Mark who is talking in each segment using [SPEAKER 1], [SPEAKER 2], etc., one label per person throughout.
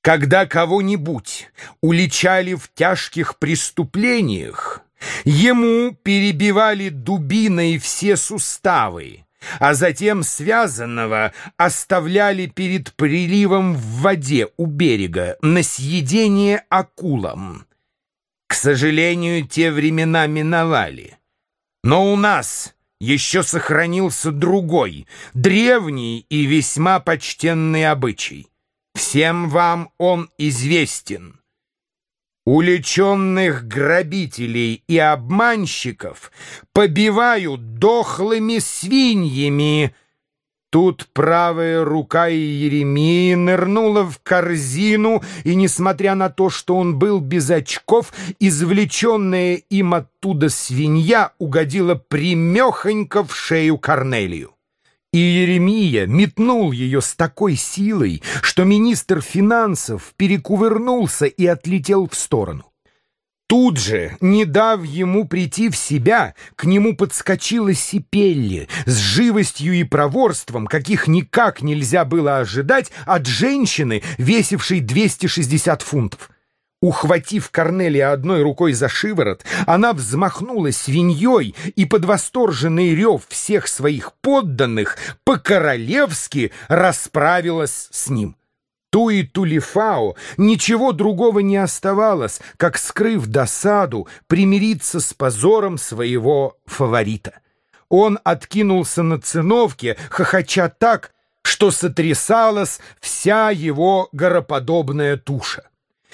[SPEAKER 1] Когда кого-нибудь уличали в тяжких преступлениях, ему перебивали дубиной все суставы, а затем связанного оставляли перед приливом в воде у берега на съедение акулам. К сожалению, те времена миновали. Но у нас еще сохранился другой, древний и весьма почтенный обычай. Всем вам он известен. Уличенных грабителей и обманщиков побивают дохлыми свиньями. Тут правая рука Иеремии нырнула в корзину, и, несмотря на то, что он был без очков, извлеченная им оттуда свинья угодила прямехонько в шею Корнелию. И Иеремия метнул ее с такой силой, что министр финансов перекувырнулся и отлетел в сторону. Тут же, не дав ему прийти в себя, к нему подскочила Сипелли с живостью и проворством, каких никак нельзя было ожидать от женщины, весившей 260 фунтов. Ухватив Корнелия одной рукой за шиворот, она взмахнула свиньей и под восторженный рев всех своих подданных по-королевски расправилась с ним. Туи Тулифао ничего другого не оставалось, как, скрыв досаду, примириться с позором своего фаворита. Он откинулся на циновке, хохоча так, что сотрясалась вся его гороподобная туша.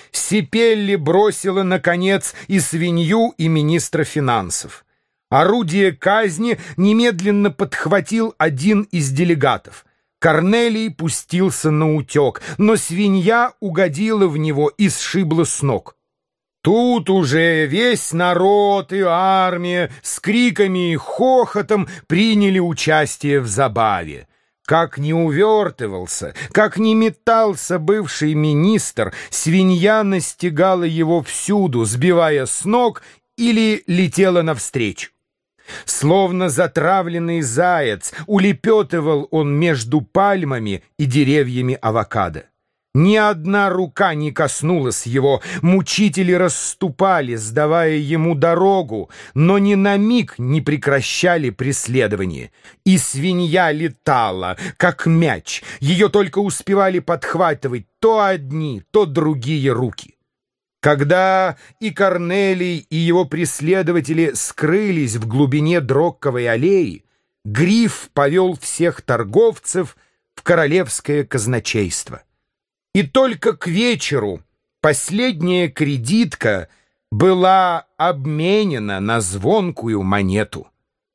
[SPEAKER 1] Сипелли бросила, наконец, и свинью, и министра финансов. Орудие казни немедленно подхватил один из делегатов. Корнелий пустился наутек, но свинья угодила в него и сшибла с ног. Тут уже весь народ и армия с криками и хохотом приняли участие в забаве. Как ни увертывался, как ни метался бывший министр, свинья настигала его всюду, сбивая с ног или летела навстречу. Словно затравленный заяц улепетывал он между пальмами и деревьями авокадо. Ни одна рука не коснулась его, мучители расступали, сдавая ему дорогу, но ни на миг не прекращали преследование. И свинья летала, как мяч, ее только успевали подхватывать то одни, то другие руки. Когда и Корнелий, и его преследователи скрылись в глубине Дрокковой аллеи, Гриф повел всех торговцев в королевское казначейство. И только к вечеру последняя кредитка была обменена на звонкую монету.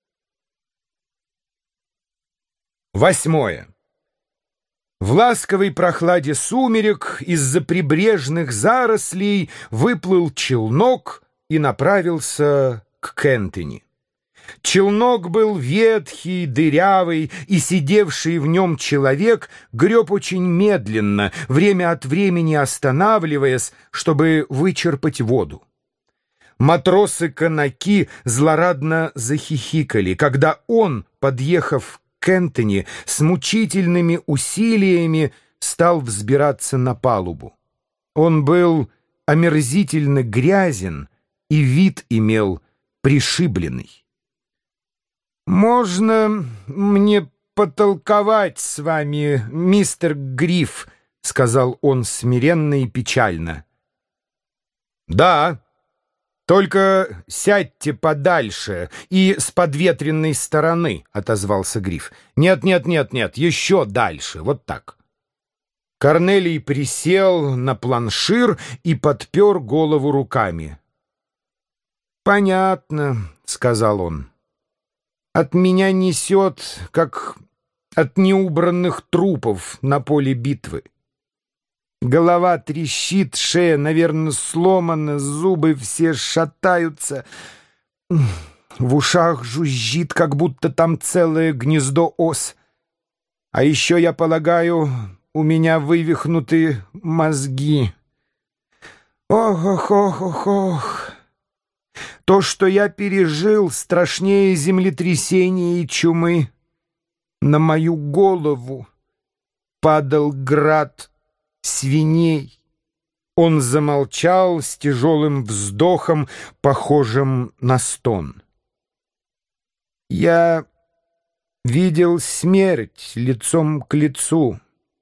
[SPEAKER 1] 8. В ласковой прохладе сумерек из-за прибрежных зарослей выплыл челнок и направился к Кентини. Челнок был ветхий, дырявый, и сидевший в нем человек греб очень медленно, время от времени останавливаясь, чтобы вычерпать воду. Матросы-канаки злорадно захихикали, когда он, подъехав к Кентини, с мучительными усилиями стал взбираться на палубу. Он был омерзительно грязен и вид имел пришибленный. «Можно мне потолковать с вами, мистер Гриф?» — сказал он смиренно и печально. «Да, только сядьте подальше и с подветренной стороны», — отозвался Гриф. «Нет, еще дальше, вот так». Корнелий присел на планшир и подпер голову руками. «Понятно», — сказал он. «От меня несет, как от неубранных трупов на поле битвы. Голова трещит, шея, наверное, сломана, зубы все шатаются. В ушах жужжит, как будто там целое гнездо ос. А еще, я полагаю, у меня вывихнуты мозги. Ох. То, что я пережил, страшнее землетрясения и чумы. На мою голову падал град свиней, Он замолчал с тяжелым вздохом, похожим на стон. «Я видел смерть лицом к лицу.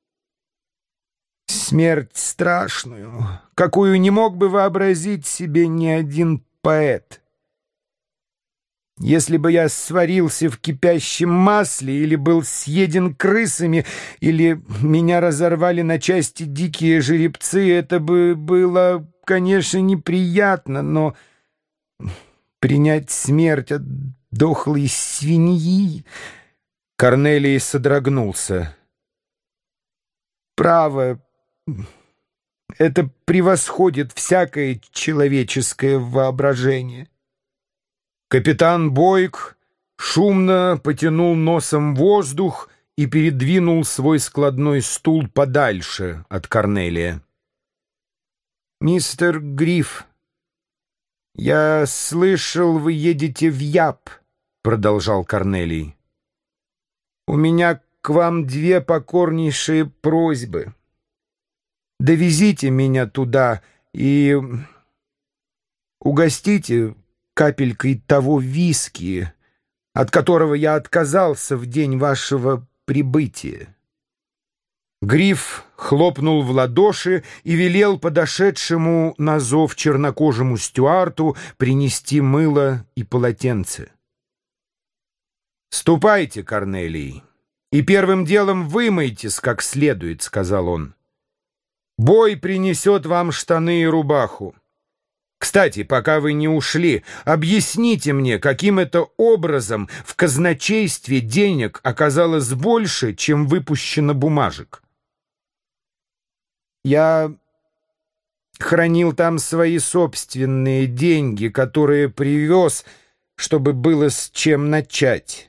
[SPEAKER 1] Смерть страшную, какую не мог бы вообразить себе ни один поэт. Если бы я сварился в кипящем масле, или был съеден крысами, или меня разорвали на части дикие жеребцы, это бы было, конечно, неприятно, но принять смерть от дохлой свиньи...» Корнелий содрогнулся. «Право, это превосходит всякое человеческое воображение». Капитан Бойк шумно потянул носом воздух и передвинул свой складной стул подальше от Корнелия. «Мистер Гриф, я слышал, вы едете в Яп», — продолжал Корнелий. «У меня к вам две покорнейшие просьбы. Довезите меня туда и угостите капелькой того виски, от которого я отказался в день вашего прибытия». Гриф хлопнул в ладоши и велел подошедшему на зов чернокожему стюарту принести мыло и полотенце. «Ступайте, Корнелий, и первым делом вымойтесь как следует», — сказал он. «Бой принесет вам штаны и рубаху. Кстати, пока вы не ушли, объясните мне, каким это образом в казначействе денег оказалось больше, чем выпущено бумажек». «Я хранил там свои собственные деньги, которые привез, чтобы было с чем начать».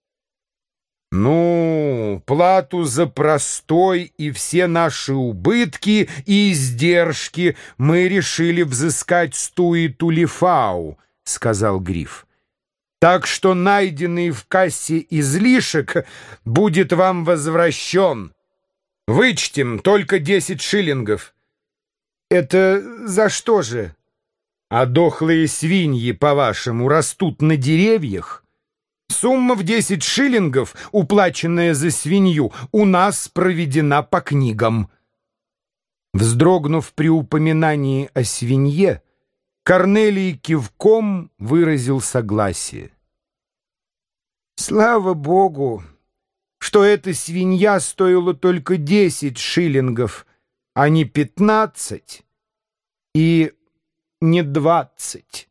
[SPEAKER 1] «Ну, плату за простой и все наши убытки и издержки мы решили взыскать с Туи-Тулифау», — сказал Гриф. «Так что найденный в кассе излишек будет вам возвращен. Вычтем только 10 шиллингов». «Это за что же?» «А дохлые свиньи, по-вашему, растут на деревьях? Сумма в 10 шиллингов, уплаченная за свинью, у нас проведена по книгам». Вздрогнув при упоминании о свинье, Корнелий кивком выразил согласие. «Слава Богу, что эта свинья стоила только 10 шиллингов, а не 15 и не 20.